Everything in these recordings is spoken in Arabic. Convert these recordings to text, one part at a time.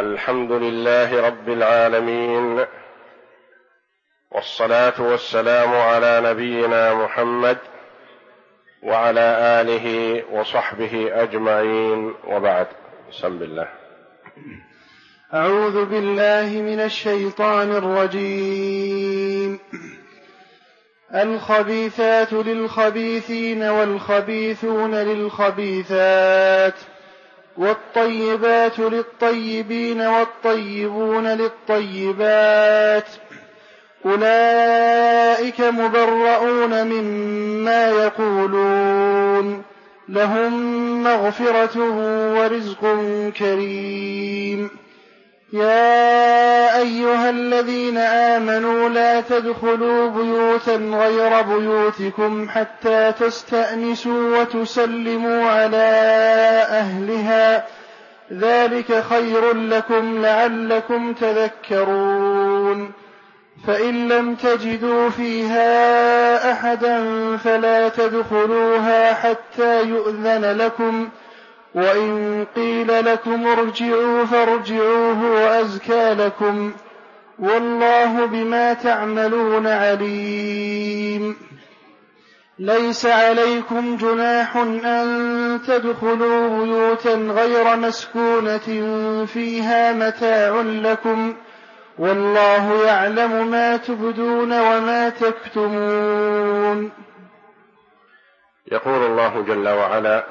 الحمد لله رب العالمين، والصلاة والسلام على نبينا محمد وعلى آله وصحبه أجمعين، وبعد. بسم الله. أعوذ بالله من الشيطان الرجيم. الخبيثات للخبيثين والخبيثون للخبيثات، والطيبات للطيبين والطيبون للطيبات، أولئك مبرؤون مما يقولون، لهم مغفرة ورزق كريم. يا أيها الذين آمنوا لا تدخلوا بيوتا غير بيوتكم حتى تستأنسوا وتسلموا على أهلها، ذلك خير لكم لعلكم تذكرون. فإن لم تجدوا فيها أحدا فلا تدخلوها حتى يؤذن لكم، وإن قيل لكم ارجعوا فارجعوا هو أزكى لكم، والله بما تعملون عليم. ليس عليكم جناح أن تدخلوا بيوتا غير مسكونة فيها متاع لكم، والله يعلم ما تبدون وما تكتمون. يقول الله جل وعلا: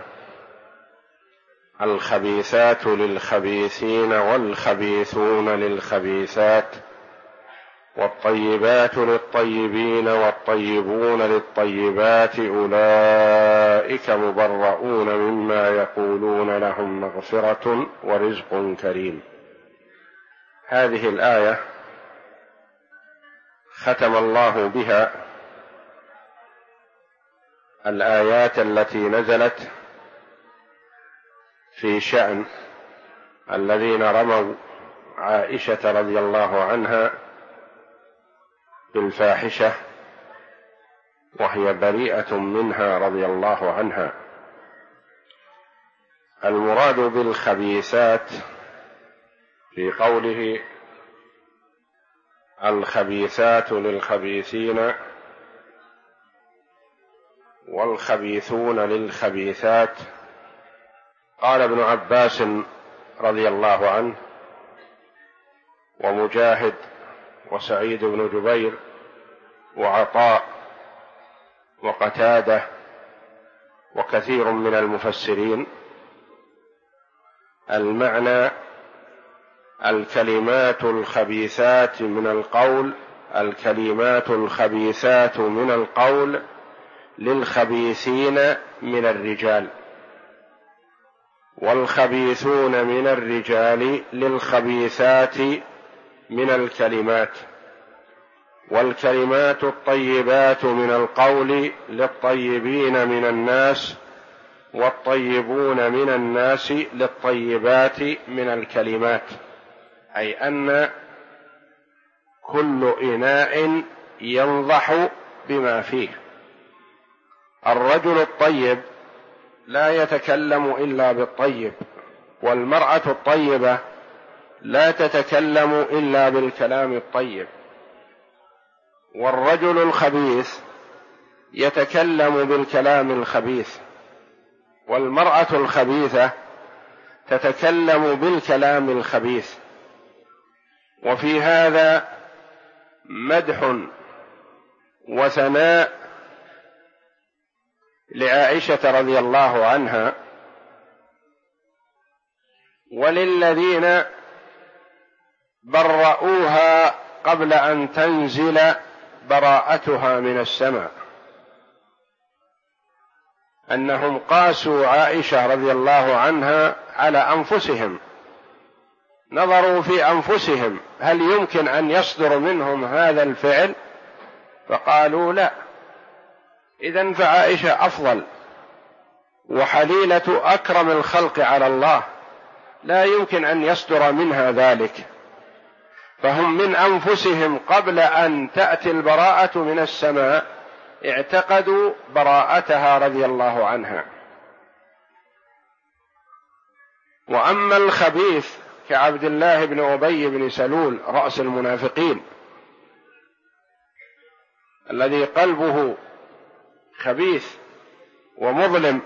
الخبيثات للخبيثين والخبيثون للخبيثات، والطيبات للطيبين والطيبون للطيبات، أولئك مبرؤون مما يقولون، لهم مغفرة ورزق كريم. هذه الآية ختم الله بها الآيات التي نزلت في شأن الذين رموا عائشة رضي الله عنها بالفاحشة وهي بريئة منها رضي الله عنها. المراد بالخبيثات في قوله الخبيثات للخبيثين والخبيثون للخبيثات، قال ابن عباس رضي الله عنه ومجاهد وسعيد بن جبير وعطاء وقتادة وكثير من المفسرين: المعنى الكلمات الخبيثات من القول، الكلمات الخبيثات من القول للخبيثين من الرجال، والخبيثون من الرجال للخبيثات من الكلمات، والكلمات الطيبات من القول للطيبين من الناس، والطيبون من الناس للطيبات من الكلمات، أي أن كل إناء ينضح بما فيه. الرجل الطيب لا يتكلم إلا بالطيب، والمرأة الطيبة لا تتكلم إلا بالكلام الطيب، والرجل الخبيث يتكلم بالكلام الخبيث، والمرأة الخبيثة تتكلم بالكلام الخبيث. وفي هذا مدح وثناء لعائشة رضي الله عنها وللذين برؤوها قبل أن تنزل براءتها من السماء، أنهم قاسوا عائشة رضي الله عنها على أنفسهم، نظروا في أنفسهم هل يمكن أن يصدر منهم هذا الفعل، فقالوا لا، إذن فعائشة أفضل وحليلة أكرم الخلق على الله، لا يمكن أن يصدر منها ذلك. فهم من أنفسهم قبل أن تأتي البراءة من السماء اعتقدوا براءتها رضي الله عنها. وأما الخبيث كعبد الله بن أبي بن سلول رأس المنافقين الذي قلبه خبيث ومظلم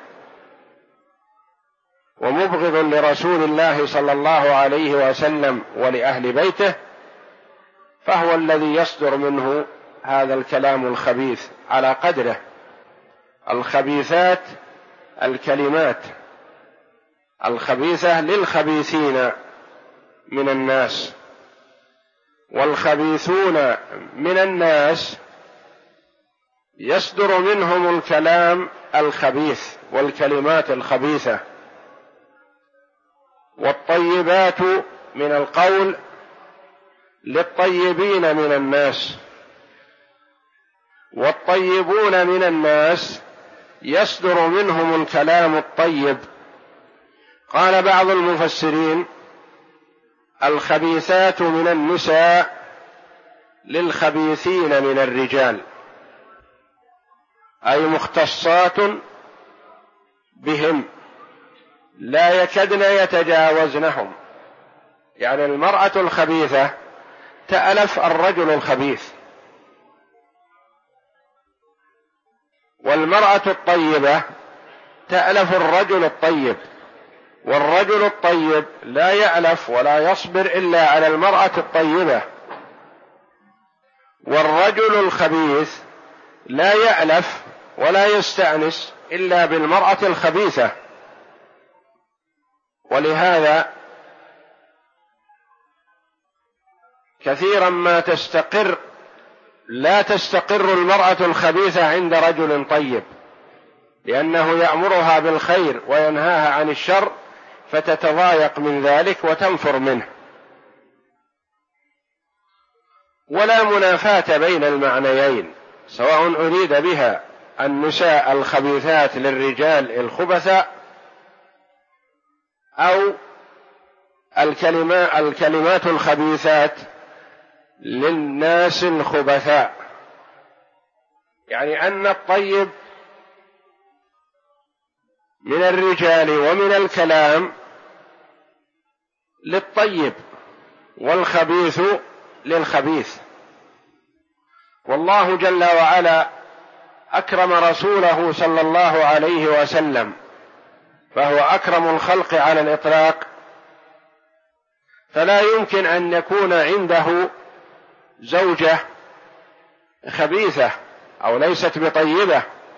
ومبغض لرسول الله صلى الله عليه وسلم ولأهل بيته، فهو الذي يصدر منه هذا الكلام الخبيث على قدره. الخبيثات الكلمات الخبيثة للخبيثين من الناس، والخبيثون من الناس يصدر منهم الكلام الخبيث والكلمات الخبيثة. والطيبات من القول للطيبين من الناس، والطيبون من الناس يصدر منهم الكلام الطيب. قال بعض المفسرين: الخبيثات من النساء للخبيثين من الرجال، أي مختصات بهم لا يكدن يتجاوزنهم. يعني المرأة الخبيثة تألف الرجل الخبيث، والمرأة الطيبة تألف الرجل الطيب، والرجل الطيب لا يألف ولا يصبر إلا على المرأة الطيبة، والرجل الخبيث لا يألف ولا يستأنس إلا بالمرأة الخبيثة. ولهذا كثيرا ما لا تستقر المرأة الخبيثة عند رجل طيب، لأنه يأمرها بالخير وينهاها عن الشر، فتتضايق من ذلك وتنفر منه. ولا منافاة بين المعنيين، سواء أريد بها النساء الخبيثات للرجال الخبثاء، أو الكلمات الخبيثات للناس الخبثاء. يعني أن الطيب من الرجال ومن الكلام للطيب، والخبيث للخبيث. والله جل وعلا أكرم رسوله صلى الله عليه وسلم، فهو أكرم الخلق على الإطلاق، فلا يمكن أن يكون عنده زوجة خبيثة أو ليست بطيبة.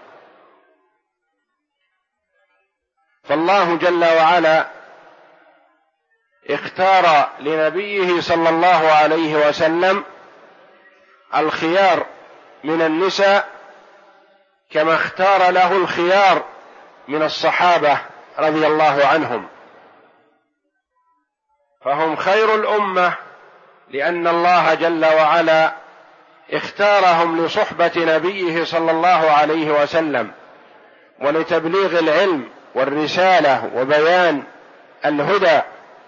فالله جل وعلا اختار لنبيه صلى الله عليه وسلم الخيار من النساء، كما اختار له الخيار من الصحابة رضي الله عنهم، فهم خير الأمة، لأن الله جل وعلا اختارهم لصحبة نبيه صلى الله عليه وسلم، ولتبليغ العلم والرسالة وبيان الهدى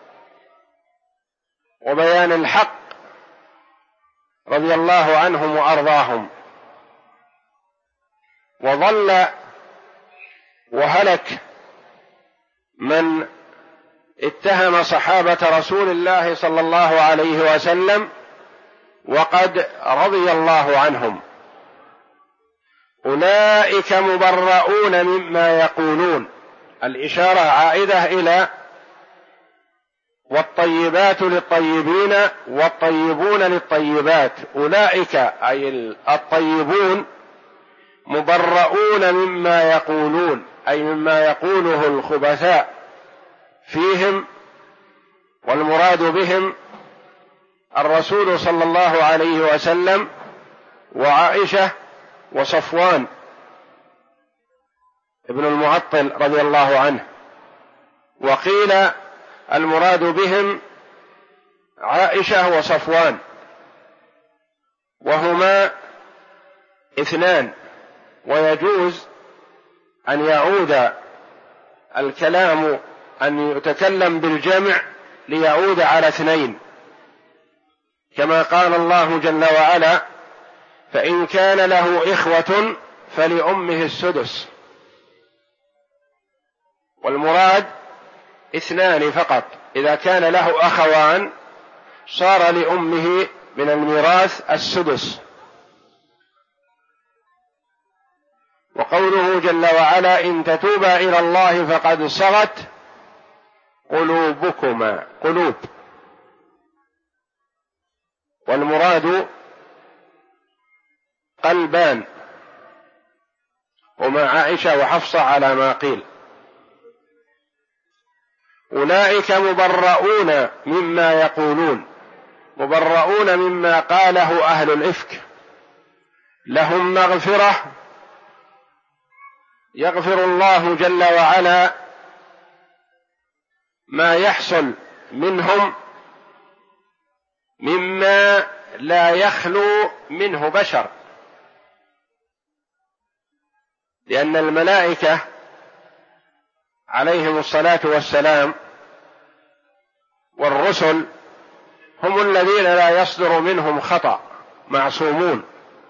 وبيان الحق، رضي الله عنهم وأرضاهم. وضل وهلك من اتهم صحابة رسول الله صلى الله عليه وسلم وقد رضي الله عنهم. أولئك مبرؤون مما يقولون، الإشارة عائدة إلى والطيبات للطيبين والطيبون للطيبات. أولئك أي الطيبون مبرؤون مما يقولون، أي مما يقوله الخبثاء فيهم، والمراد بهم الرسول صلى الله عليه وسلم وعائشة وصفوان ابن المعطل رضي الله عنه. وقيل المراد بهم عائشة وصفوان، وهما اثنان، ويجوز أن يعود الكلام أن يتكلم بالجمع ليعود على اثنين، كما قال الله جل وعلا: فإن كان له إخوة فلأمه السدس. والمراد اثنان فقط. إذا كان له أخوان صار لأمه من الميراث السدس. وقوله جل وعلا إن تتوبا إلى الله فقد صغت قلوبكما، قلوب، والمراد قلبان، هما عائشة وحفصة على ما قيل. أولئك مبرؤون مما يقولون، مبرؤون مما قاله أهل الإفك، لهم مغفرة يغفر الله جل وعلا ما يحصل منهم مما لا يخلو منه بشر، لأن الملائكة عليهم الصلاة والسلام والرسل هم الذين لا يصدر منهم خطأ، معصومون.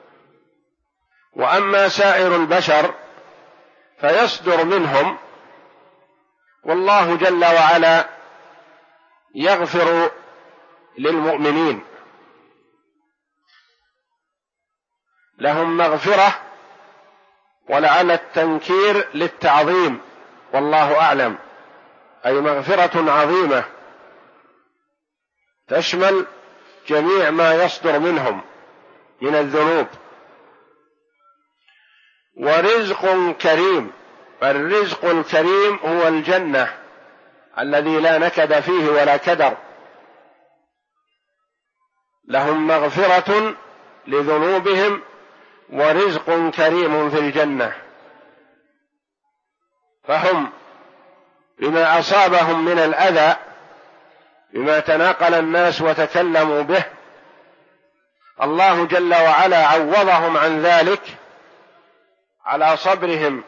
وأما سائر البشر فيصدر منهم، والله جل وعلا يغفر للمؤمنين، لهم مغفرة، ولعل التنكير للتعظيم والله أعلم، أي مغفرة عظيمة تشمل جميع ما يصدر منهم من الذنوب. ورزق كريم، الرزق الكريم هو الجنة الذي لا نكد فيه ولا كدر، لهم مغفرة لذنوبهم ورزق كريم في الجنة. فهم بما أصابهم من الأذى، بما تناقل الناس وتكلموا به، الله جل وعلا عوضهم عن ذلك على صبرهم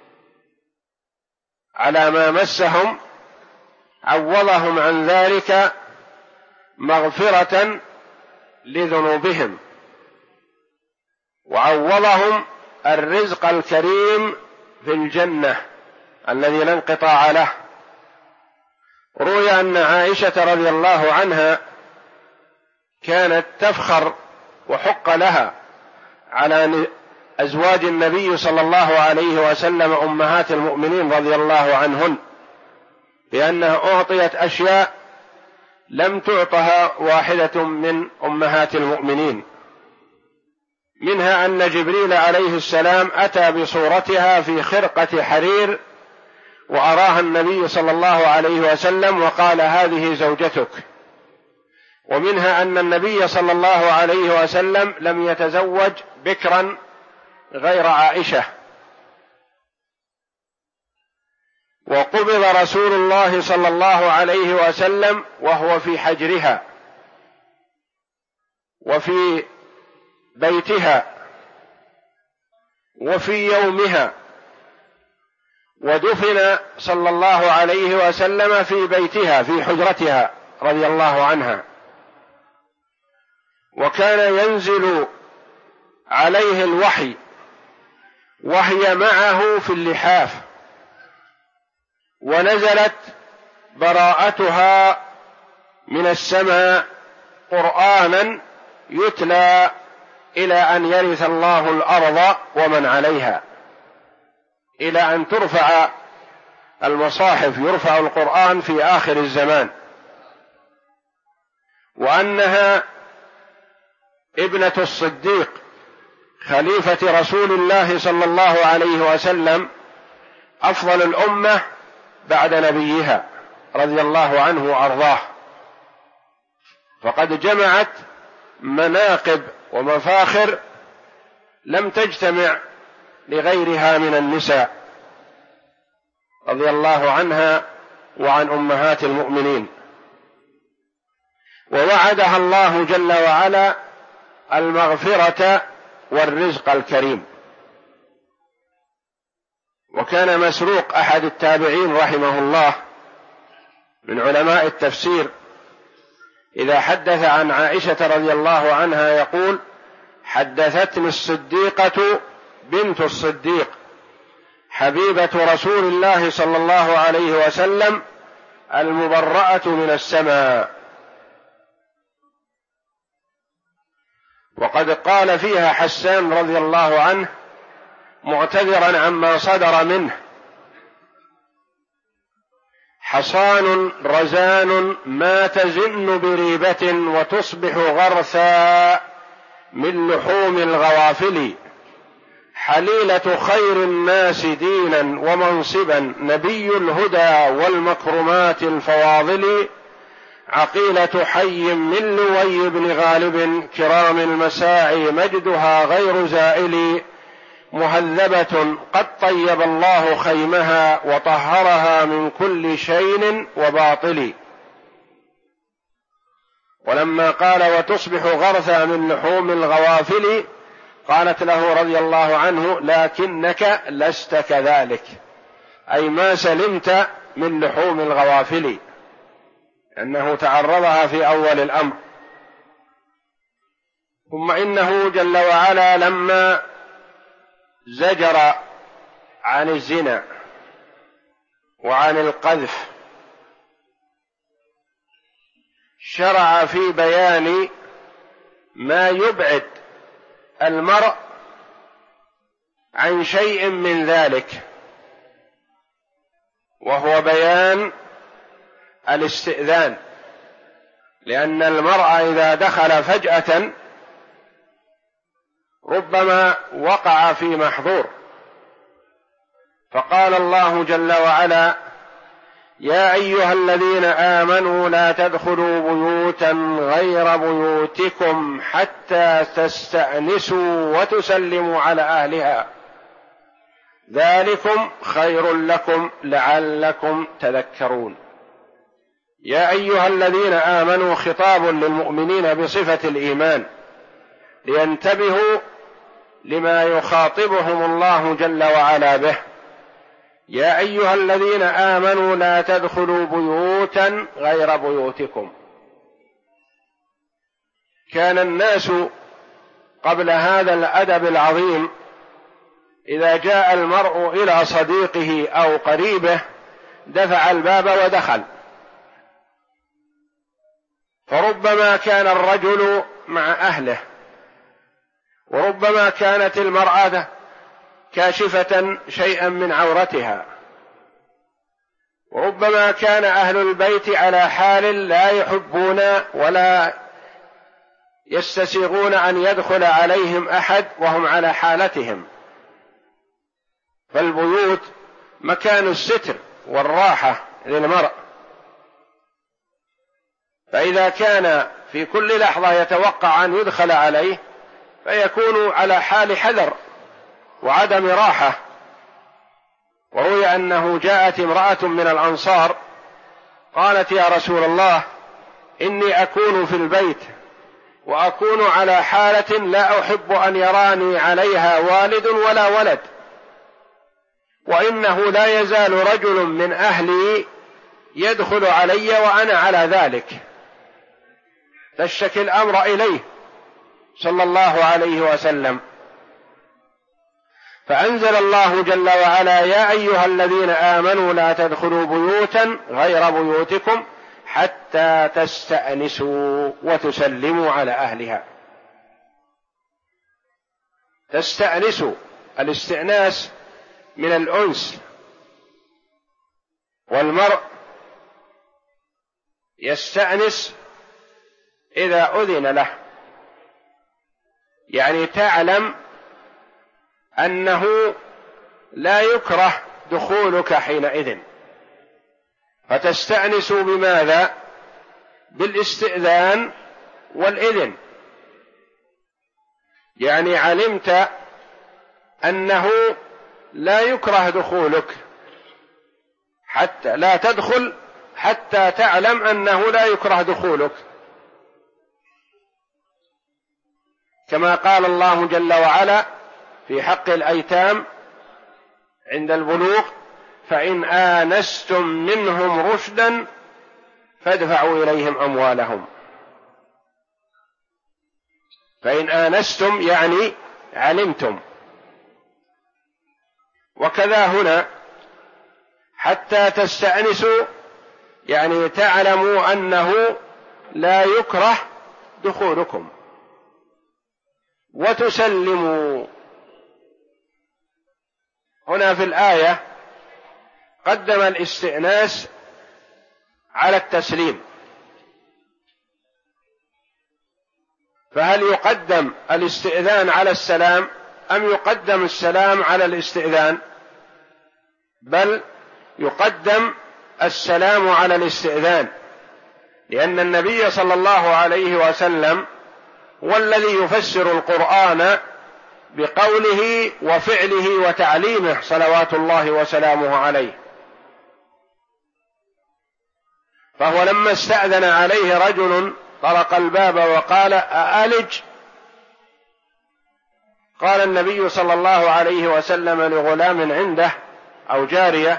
على ما مسهم، عوضهم عن ذلك مغفرة لذنوبهم، وعوضهم الرزق الكريم في الجنة الذي لا انقطاع له. روي أن عائشة رضي الله عنها كانت تفخر وحق لها على أزواج النبي صلى الله عليه وسلم أمهات المؤمنين رضي الله عنهن، لأنها أعطيت أشياء لم تعطها واحدة من أمهات المؤمنين، منها أن جبريل عليه السلام أتى بصورتها في خرقة حرير وأراها النبي صلى الله عليه وسلم وقال هذه زوجتك. ومنها أن النبي صلى الله عليه وسلم لم يتزوج بكرا غير عائشة. وقبض رسول الله صلى الله عليه وسلم وهو في حجرها وفي بيتها وفي يومها، ودفن صلى الله عليه وسلم في بيتها في حجرتها رضي الله عنها. وكان ينزل عليه الوحي وهي معه في اللحاف، ونزلت براءتها من السماء قرآنا يتلى إلى أن يرث الله الأرض ومن عليها، إلى أن ترفع المصاحف، يرفع القرآن في آخر الزمان. وأنها ابنة الصديق خليفة رسول الله صلى الله عليه وسلم، أفضل الأمة بعد نبيها رضي الله عنه وأرضاه، فقد جمعت مناقب ومفاخر لم تجتمع لغيرها من النساء رضي الله عنها وعن أمهات المؤمنين. ووعدها الله جل وعلا المغفرة والرزق الكريم. وكان مسروق أحد التابعين رحمه الله من علماء التفسير إذا حدث عن عائشة رضي الله عنها يقول حدثتني الصديقة بنت الصديق حبيبة رسول الله صلى الله عليه وسلم المبرأة من السماء. وقد قال فيها حسان رضي الله عنه معتذرا عما صدر منه: حصان رزان ما تزن بريبة وتصبح غرثا من لحوم الغوافل، حليلة خير الناس دينا ومنصبا، نبي الهدى والمكرمات الفواضل، عقيلة حي من لوي بن غالب، كرام المساعي مجدها غير زائل، مهذبة قد طيب الله خيمها وطهرها من كل شين وباطل. ولما قال وتصبح غرثا من لحوم الغوافل قالت له رضي الله عنه: لكنك لست كذلك، أي ما سلمت من لحوم الغوافل، أنه تعرضها في أول الأمر. ثم إنه جل وعلا لما زجر عن الزنا وعن القذف شرع في بيان ما يبعد المرء عن شيء من ذلك، وهو بيان الاستئذان، لأن المرء إذا دخل فجأة ربما وقع في محظور. فقال الله جل وعلا: يا أيها الذين آمنوا لا تدخلوا بيوتا غير بيوتكم حتى تستأنسوا وتسلموا على أهلها، ذلكم خير لكم لعلكم تذكرون. يا أيها الذين آمنوا خطاب للمؤمنين بصفة الإيمان لينتبهوا لما يخاطبهم الله جل وعلا به. يا أيها الذين آمنوا لا تدخلوا بيوتا غير بيوتكم. كان الناس قبل هذا الأدب العظيم إذا جاء المرء إلى صديقه أو قريبه دفع الباب ودخل، فربما كان الرجل مع أهله، وربما كانت المرأة كاشفة شيئا من عورتها، وربما كان أهل البيت على حال لا يحبون ولا يستسيغون أن يدخل عليهم أحد وهم على حالتهم. فالبيوت مكان الستر والراحة للمرء، فإذا كان في كل لحظة يتوقع أن يدخل عليه فيكون على حال حذر وعدم راحة. وروي أنه جاءت امرأة من الأنصار قالت: يا رسول الله، إني أكون في البيت وأكون على حالة لا أحب أن يراني عليها والد ولا ولد، وإنه لا يزال رجل من أهلي يدخل علي وأنا على ذلك. تشتكي الأمر إليه صلى الله عليه وسلم، فأنزل الله جل وعلا: يا أيها الذين آمنوا لا تدخلوا بيوتا غير بيوتكم حتى تستأنسوا وتسلموا على أهلها. تستأنسوا، الاستئناس من الأنس، والمرء يستأنس إذا أذن له، يعني تعلم أنه لا يكره دخولك حينئذ، فتستأنس بماذا؟ بالاستئذان والإذن، يعني علمت أنه لا يكره دخولك، حتى لا تدخل حتى تعلم أنه لا يكره دخولك، كما قال الله جل وعلا في حق الأيتام عند البلوغ: فإن آنستم منهم رشدا فادفعوا إليهم أموالهم. فإن آنستم يعني علمتم. وكذا هنا حتى تستأنسوا يعني تعلموا أنه لا يكره دخولكم، وتسلموا. هنا في الآية قدم الاستئناس على التسليم، فهل يقدم الاستئذان على السلام أم يقدم السلام على الاستئذان؟ بل يقدم السلام على الاستئذان، لأن النبي صلى الله عليه وسلم هو الذي يفسر القرآن بقوله وفعله وتعليمه صلوات الله وسلامه عليه. فهو لما استأذن عليه رجل طرق الباب وقال أألج، قال النبي صلى الله عليه وسلم لغلام عنده أو جارية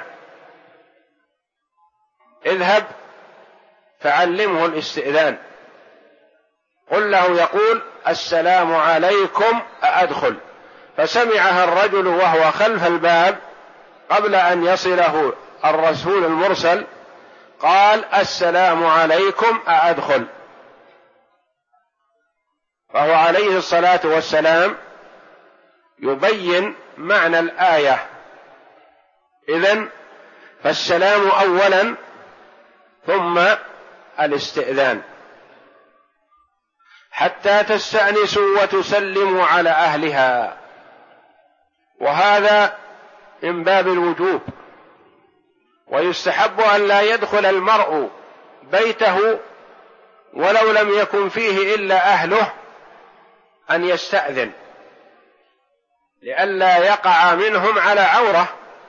اذهب فعلمه الاستئذان، قل له يقول السلام عليكم أأدخل. فسمعها الرجل وهو خلف الباب قبل أن يصله الرسول المرسل، قال السلام عليكم أأدخل. فهو عليه الصلاة والسلام يبين معنى الآية. إذن فالسلام أولا ثم الاستئذان حتى تستأنسوا وتسلموا على أهلها، وهذا من باب الوجوب. ويستحب أن لا يدخل المرء بيته ولو لم يكن فيه إلا أهله، أن يستأذن لئلا يقع منهم على عورة.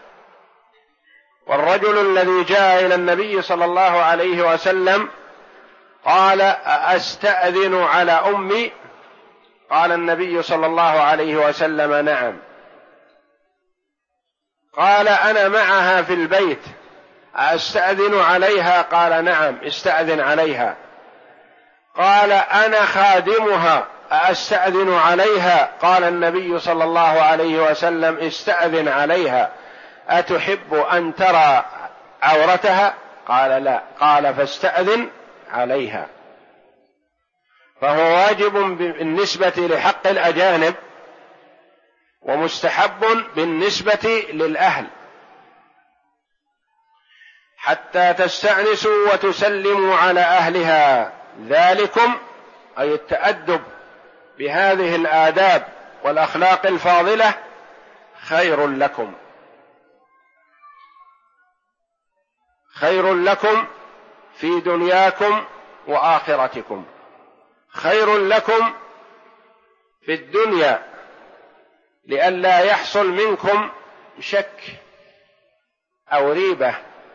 والرجل الذي جاء إلى النبي صلى الله عليه وسلم قال أستأذن على أمي؟ قال النبي صلى الله عليه وسلم نعم. قال أنا معها في البيت أستأذن عليها؟ قال نعم استأذن عليها. قال أنا خادمها أستأذن عليها؟ قال النبي صلى الله عليه وسلم استأذن عليها. أتحب أن ترى عورتها؟ قال لا. قال فاستأذن عليها. فهو واجب بالنسبة لحق الأجانب ومستحب بالنسبة للأهل حتى تستأنسوا وتسلموا على أهلها. ذلكم أي التأدب بهذه الآداب والأخلاق الفاضلة خير لكم، خير لكم في دنياكم وآخرتكم. خير لكم في الدنيا لئلا يحصل منكم شك أو ريبة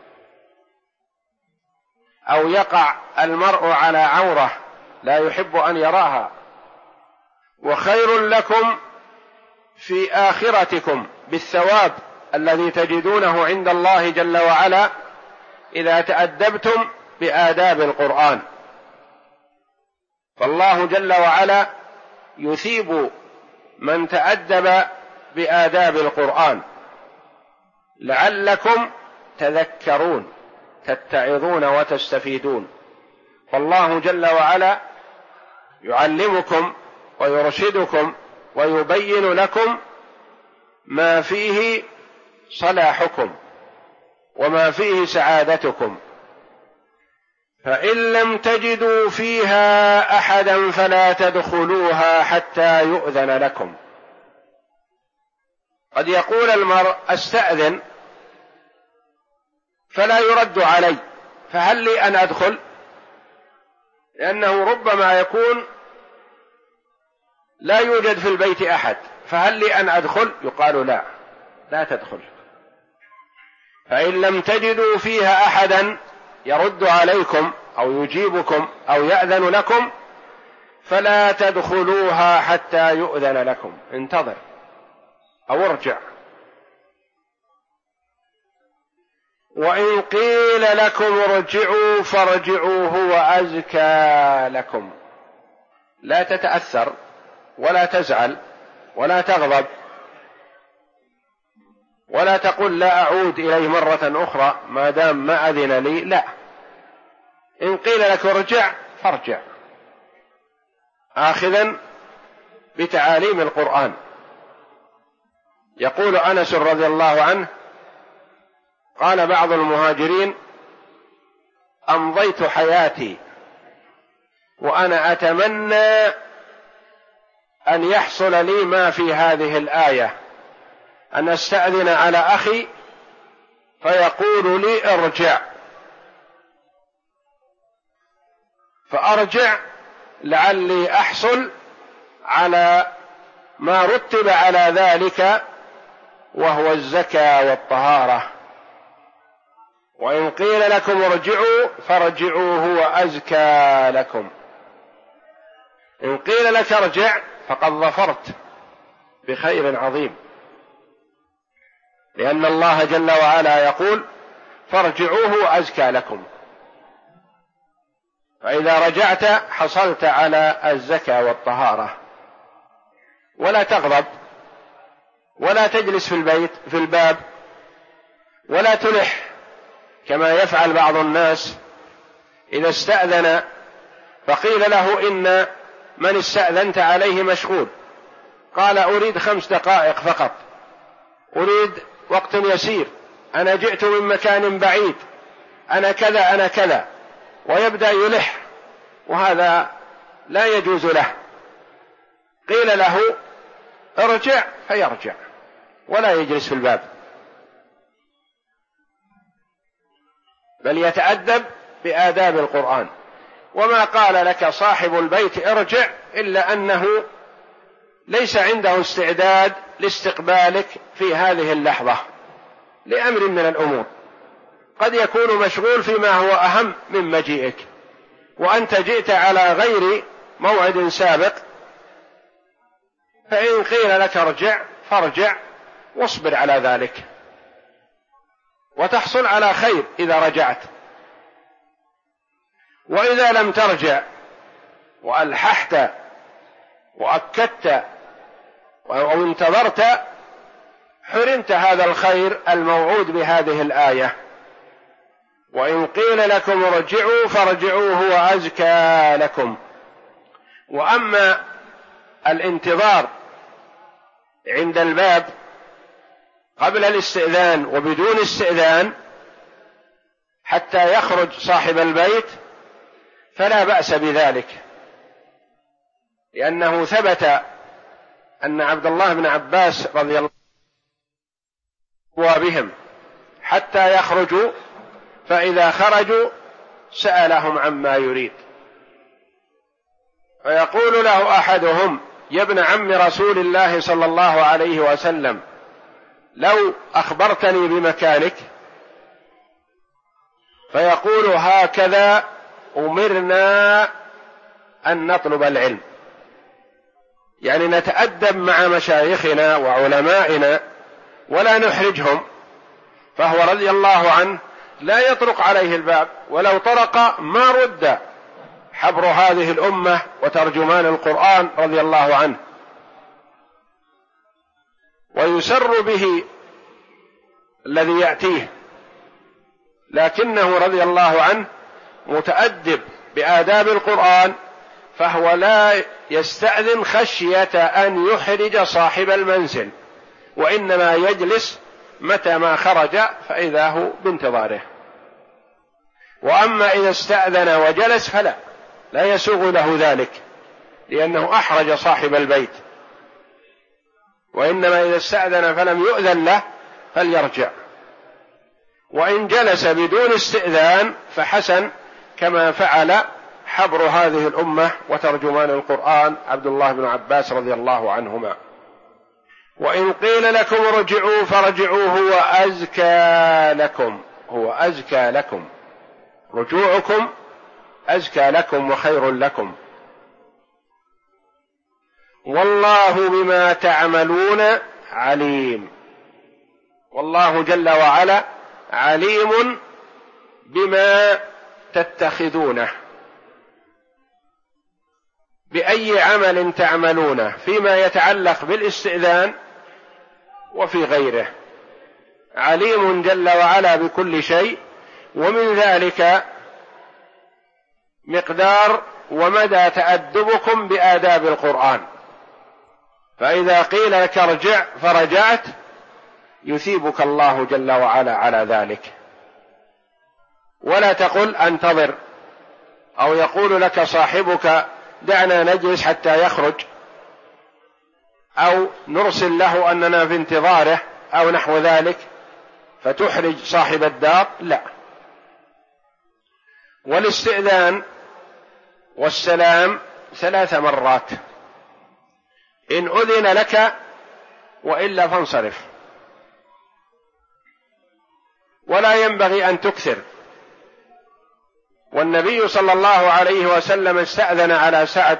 أو يقع المرء على عورة لا يحب أن يراها. وخير لكم في آخرتكم بالثواب الذي تجدونه عند الله جل وعلا إذا تأدبتم بآداب القرآن. فالله جل وعلا يثيب من تأدب بآداب القرآن لعلكم تذكرون تتعظون وتستفيدون. فالله جل وعلا يعلمكم ويرشدكم ويبين لكم ما فيه صلاحكم وما فيه سعادتكم. فإن لم تجدوا فيها أحدا فلا تدخلوها حتى يؤذن لكم. قد يقول المرء استأذن فلا يرد علي، فهل لي أن أدخل؟ لأنه ربما يكون لا يوجد في البيت أحد، فهل لي أن أدخل؟ يقال لا، لا تدخل. فإن لم تجدوا فيها أحدا يرد عليكم أو يجيبكم أو يأذن لكم فلا تدخلوها حتى يؤذن لكم. انتظر أو ارجع. وإن قيل لكم ارجعوا فارجعوا هو أزكى لكم. لا تتأثر ولا تزعل ولا تغضب ولا تقول لا أعود إليه مرة أخرى ما دام ما أذن لي، لا، إن قيل لك ارجع فارجع، آخذا بتعاليم القرآن. يقول أنس رضي الله عنه: قال بعض المهاجرين: أمضيت حياتي وأنا أتمنى أن يحصل لي ما في هذه الآية، أن أستأذن على أخي فيقول لي ارجع، فأرجع لعلي أحصل على ما رتب على ذلك وهو الزكاة والطهارة. وإن قيل لكم ارجعوا فارجعوا هو أزكى لكم. إن قيل لك ارجع فقد ظفرت بخير عظيم، لأن الله جل وعلا يقول: فارجعوه أزكى لكم. فإذا رجعت حصلت على الزكاة والطهارة. ولا تغضب، ولا تجلس في الباب، ولا تلح كما يفعل بعض الناس إذا استأذن فقيل له: إن من استأذنت عليه مشغول، قال: أريد 5 دقائق فقط، أريد وقت يسير، أنا جئت من مكان بعيد، أنا كذا أنا كذا، ويبدأ يلح، وهذا لا يجوز له. قيل له ارجع فيرجع ولا يجلس في الباب، بل يتأدب بآداب القرآن. وما قال لك صاحب البيت ارجع إلا أنه ليس عنده استعداد لاستقبالك في هذه اللحظة لأمر من الأمور، قد يكون مشغول فيما هو أهم من مجيئك، وأنت جئت على غير موعد سابق. فإن قيل لك ارجع فارجع واصبر على ذلك، وتحصل على خير إذا رجعت. وإذا لم ترجع وألححت وأكدت أو انتظرت حرمت هذا الخير الموعود بهذه الآية. وإن قيل لكم ارجعوا فارجعوا هو أزكى لكم. وأما الانتظار عند الباب قبل الاستئذان وبدون استئذان حتى يخرج صاحب البيت فلا بأس بذلك، لأنه ثبت أن عبد الله بن عباس رضي الله عنه بهم حتى يخرجوا، فإذا خرجوا سألهم عما يريد، فيقول له أحدهم: يا ابن عم رسول الله صلى الله عليه وسلم، لو أخبرتني بمكانك. فيقول: هكذا أمرنا أن نطلب العلم، يعني نتأدب مع مشايخنا وعلمائنا ولا نحرجهم. فهو رضي الله عنه لا يطرق عليه الباب، ولو طرق ما رد حبر هذه الأمة وترجمان القرآن رضي الله عنه، ويسر به الذي يأتيه، لكنه رضي الله عنه متأدب بآداب القرآن، فهو لا يستأذن خشية أن يحرج صاحب المنزل، وإنما يجلس متى ما خرج فإذا هو بانتظاره. وأما إذا استأذن وجلس فلا يسوغ له ذلك، لأنه أحرج صاحب البيت. وإنما إذا استأذن فلم يؤذن له فليرجع. وإن جلس بدون استئذان فحسن، كما فعل حبر هذه الأمة وترجمان القرآن عبد الله بن عباس رضي الله عنهما. وإن قيل لكم ارجعوا فارجعوا هو أزكى لكم. هو أزكى لكم، رجوعكم أزكى لكم وخير لكم. والله بما تعملون عليم. والله جل وعلا عليم بما تتخذونه، بأي عمل تعملونه فيما يتعلق بالاستئذان وفي غيره، عليم جل وعلا بكل شيء. ومن ذلك مقدار ومدى تأدبكم بآداب القرآن، فإذا قيل لك ارجع فرجعت يثيبك الله جل وعلا على ذلك. ولا تقل انتظر، أو يقول لك صاحبك دعنا نجلس حتى يخرج، أو نرسل له أننا في انتظاره أو نحو ذلك فتحرج صاحب الدار، لا. والاستئذان والسلام 3 مرات، إن أذن لك وإلا فانصرف، ولا ينبغي أن تكثر. والنبي صلى الله عليه وسلم استأذن على سعد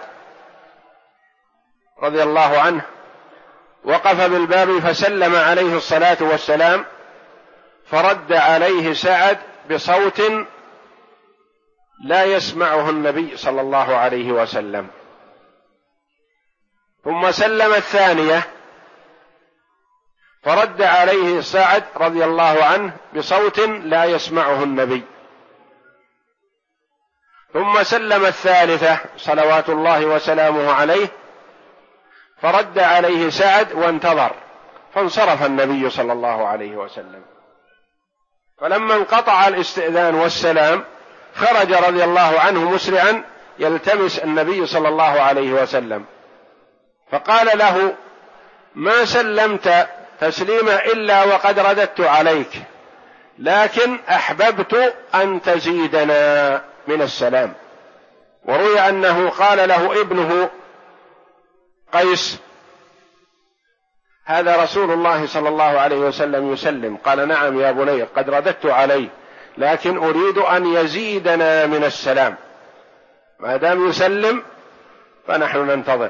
رضي الله عنه، وقف بالباب فسلم عليه الصلاة والسلام، فرد عليه سعد بصوت لا يسمعه النبي صلى الله عليه وسلم، ثم سلم الثانية فرد عليه سعد رضي الله عنه بصوت لا يسمعه النبي، ثم سلم الثالثة صلوات الله وسلامه عليه فرد عليه سعد وانتظر، فانصرف النبي صلى الله عليه وسلم. فلما انقطع الاستئذان والسلام خرج رضي الله عنه مسرعا يلتمس النبي صلى الله عليه وسلم، فقال له ما سلمت تسليما إلا وقد رددت عليك، لكن أحببت أن تزيدنا من السلام. وروي أنه قال له ابنه قيس هذا رسول الله صلى الله عليه وسلم يسلم، قال نعم يا بني قد رددت عليه، لكن أريد أن يزيدنا من السلام، ما دام يسلم فنحن ننتظر.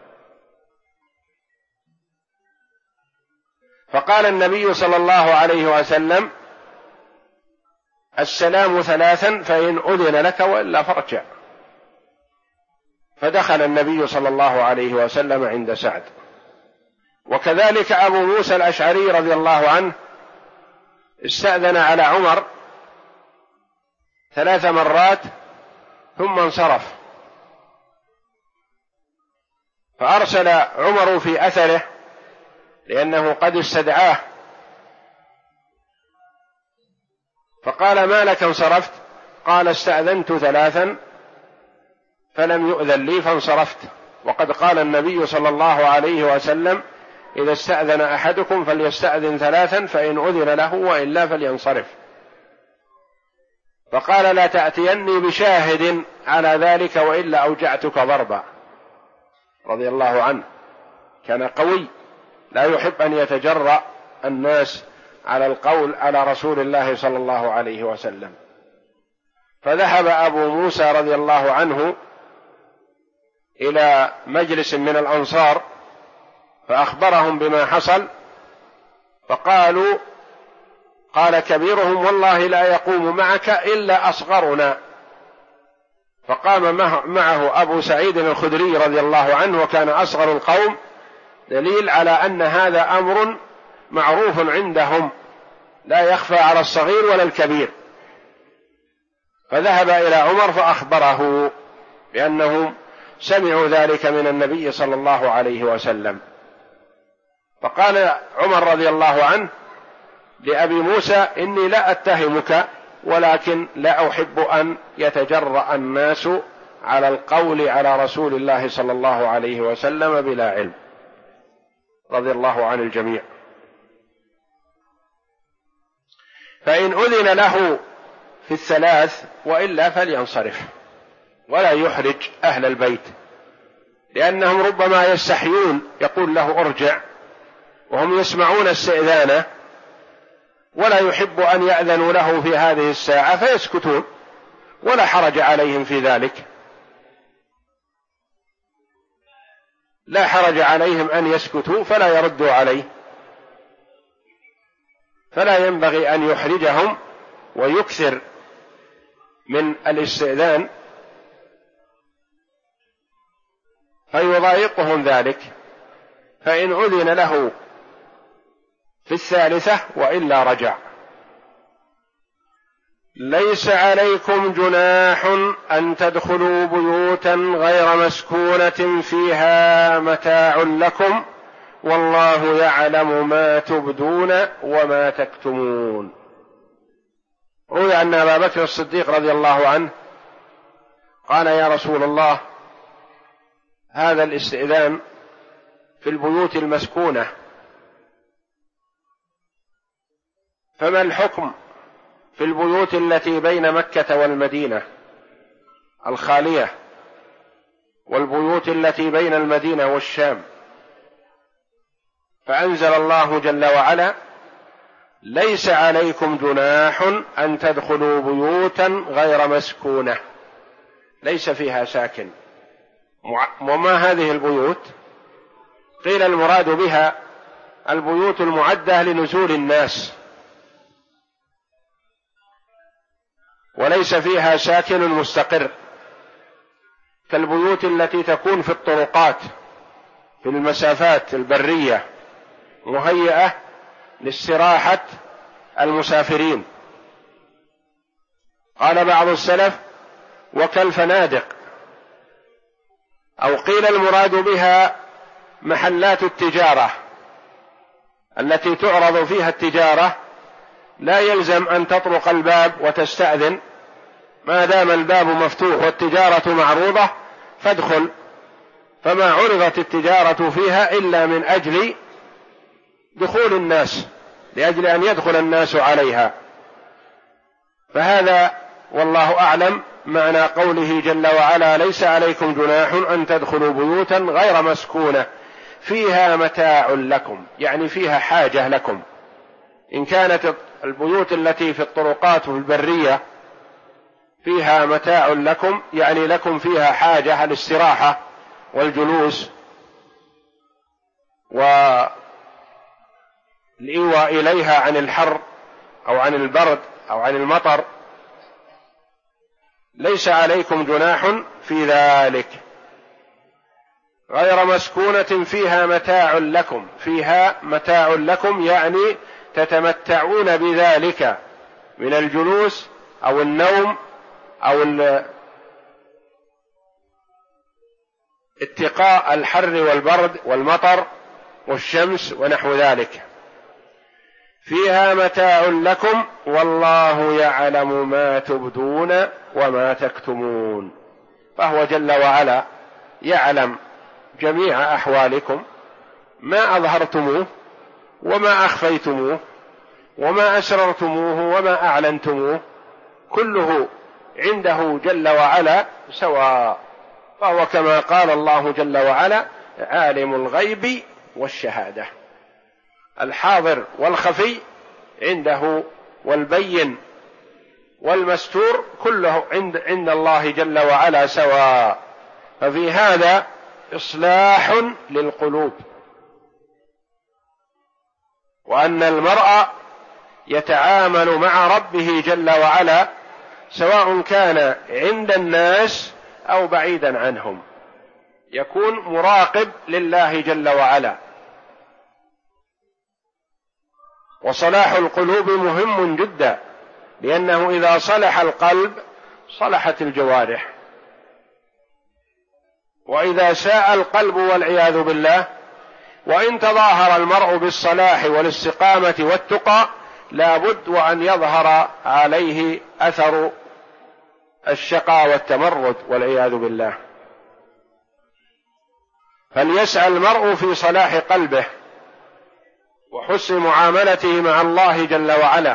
فقال النبي صلى الله عليه وسلم السلام 3 فإن أذن لك وإلا فارجع. فدخل النبي صلى الله عليه وسلم عند سعد. وكذلك أبو موسى الأشعري رضي الله عنه استأذن على عمر 3 مرات ثم انصرف، فأرسل عمر في أثره لأنه قد استدعاه، فقال ما لك انصرفت؟ قال استأذنت 3 فلم يؤذن لي فانصرفت، وقد قال النبي صلى الله عليه وسلم إذا استأذن أحدكم فليستأذن 3 فإن أذن له وإلا فلينصرف. فقال لا تأتيني بشاهد على ذلك وإلا أوجعتك ضربا، رضي الله عنه، كان قوي لا يحب أن يتجرأ الناس على القول على رسول الله صلى الله عليه وسلم. فذهب أبو موسى رضي الله عنه إلى مجلس من الأنصار فأخبرهم بما حصل، فقالوا قال كبيرهم والله لا يقوم معك إلا أصغرنا. فقام معه أبو سعيد الخدري رضي الله عنه وكان أصغر القوم، دليل على أن هذا أمر معروف عندهم لا يخفى على الصغير ولا الكبير. فذهب إلى عمر فأخبره بأنهم سمعوا ذلك من النبي صلى الله عليه وسلم. فقال عمر رضي الله عنه لأبي موسى إني لا أتهمك، ولكن لا أحب أن يتجرأ الناس على القول على رسول الله صلى الله عليه وسلم بلا علم، رضي الله عن الجميع. فإن أذن له في 3 وإلا فلينصرف، ولا يحرج أهل البيت، لأنهم ربما يستحيون يقول له ارجع وهم يسمعون استئذانه ولا يحب أن يأذنوا له في هذه الساعة فيسكتون، ولا حرج عليهم في ذلك، لا حرج عليهم أن يسكتوا فلا يردوا عليه. فلا ينبغي أن يحرجهم ويكثر من الاستئذان فيضايقهم ذلك. فإن أذن له في 3 وإلا رجع. ليس عليكم جناح أن تدخلوا بيوتا غير مسكونة فيها متاع لكم والله يعلم ما تبدون وما تكتمون. روي أن أبا بكر الصديق رضي الله عنه قال يا رسول الله هذا الاستئذان في البيوت المسكونة فما الحكم في البيوت التي بين مكة والمدينة الخالية والبيوت التي بين المدينة والشام؟ فأنزل الله جل وعلا ليس عليكم جناح أن تدخلوا بيوتا غير مسكونة ليس فيها ساكن. وما هذه البيوت؟ قيل المراد بها البيوت المعدة لنزول الناس وليس فيها ساكن مستقر، كالبيوت التي تكون في الطرقات في المسافات البرية مهيئة لاستراحة المسافرين. قال بعض السلف وكالفنادق، أو قيل المراد بها محلات التجارة التي تعرض فيها التجارة لا يلزم أن تطرق الباب وتستأذن، ما دام الباب مفتوح والتجارة معروضة فادخل، فما عرضت التجارة فيها إلا من أجل دخول الناس، لأجل أن يدخل الناس عليها. فهذا والله أعلم معنى قوله جل وعلا ليس عليكم جناح أن تدخلوا بيوتا غير مسكونة فيها متاع لكم، يعني فيها حاجة لكم. إن كانت البيوت التي في الطرقات والبرية فيها متاع لكم يعني لكم فيها حاجة الاستراحة والجلوس والإيواء إليها عن الحر أو عن البرد أو عن المطر، ليس عليكم جناح في ذلك. غير مسكونة فيها متاع لكم، فيها متاع لكم يعني تتمتعون بذلك من الجلوس أو النوم أو اتقاء الحر والبرد والمطر والشمس ونحو ذلك. فيها متاع لكم والله يعلم ما تبدون وما تكتمون، فهو جل وعلا يعلم جميع أحوالكم، ما أظهرتموه وما أخفيتموه وما أسررتموه وما أعلنتموه، كله عنده جل وعلا سواء، فهو كما قال الله جل وعلا عالم الغيب والشهادة، الحاضر والخفي عنده، والبين والمستور كله عند الله جل وعلا سواء. ففي هذا إصلاح للقلوب، وأن المرء يتعامل مع ربه جل وعلا سواء كان عند الناس أو بعيدا عنهم، يكون مراقب لله جل وعلا. وصلاح القلوب مهم جدا، لأنه إذا صلح القلب صلحت الجوارح، وإذا ساء القلب والعياذ بالله، وإن تظاهر المرء بالصلاح والاستقامة والتقى لا بد وأن يظهر عليه أثر الشقاء والتمرد والعياذ بالله. فليسعى المرء في صلاح قلبه وحسن معاملته مع الله جل وعلا،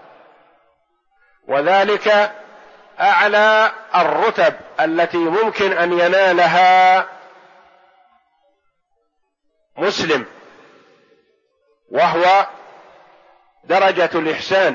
وذلك أعلى الرتب التي ممكن أن ينالها مسلم، وهو درجة الإحسان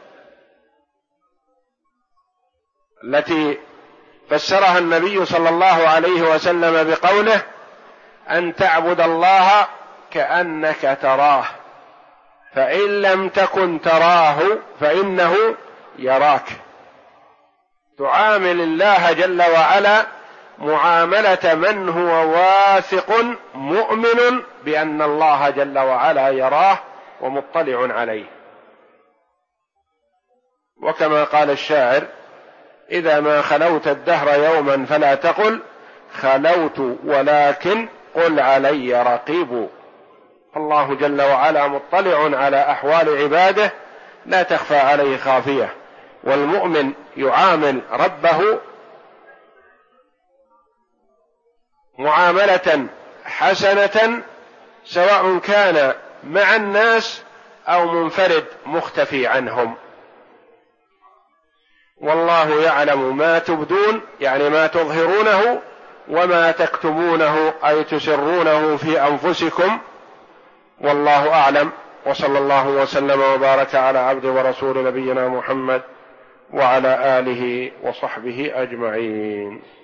التي فسرها النبي صلى الله عليه وسلم بقوله أن تعبد الله كأنك تراه فإن لم تكن تراه فإنه يراك. تعامل الله جل وعلا معاملة من هو واثق مؤمن بأن الله جل وعلا يراه ومطلع عليه. وكما قال الشاعر: إذا ما خلوت الدهر يوما فلا تقل خلوت ولكن قل علي رقيب. الله جل وعلا مطلع على أحوال عباده لا تخفى عليه خافية، والمؤمن يعامل ربه معاملة حسنة سواء كان مع الناس أو منفرد مختفي عنهم. والله يعلم ما تبدون، يعني ما تظهرونه، وما تكتمونه أي تسرونه في أنفسكم، والله أعلم. وصلى الله وسلم وبارك على عبد ورسول نبينا محمد وعلى آله وصحبه أجمعين.